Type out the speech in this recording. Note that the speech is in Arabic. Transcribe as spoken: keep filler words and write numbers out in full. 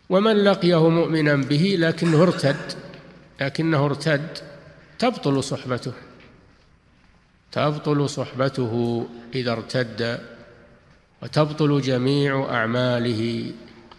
ومن لقيه مؤمنا به لكنه ارتد لكنه ارتد تبطل صحبته تبطل صحبته إذا ارتد، وتبطل جميع أعماله.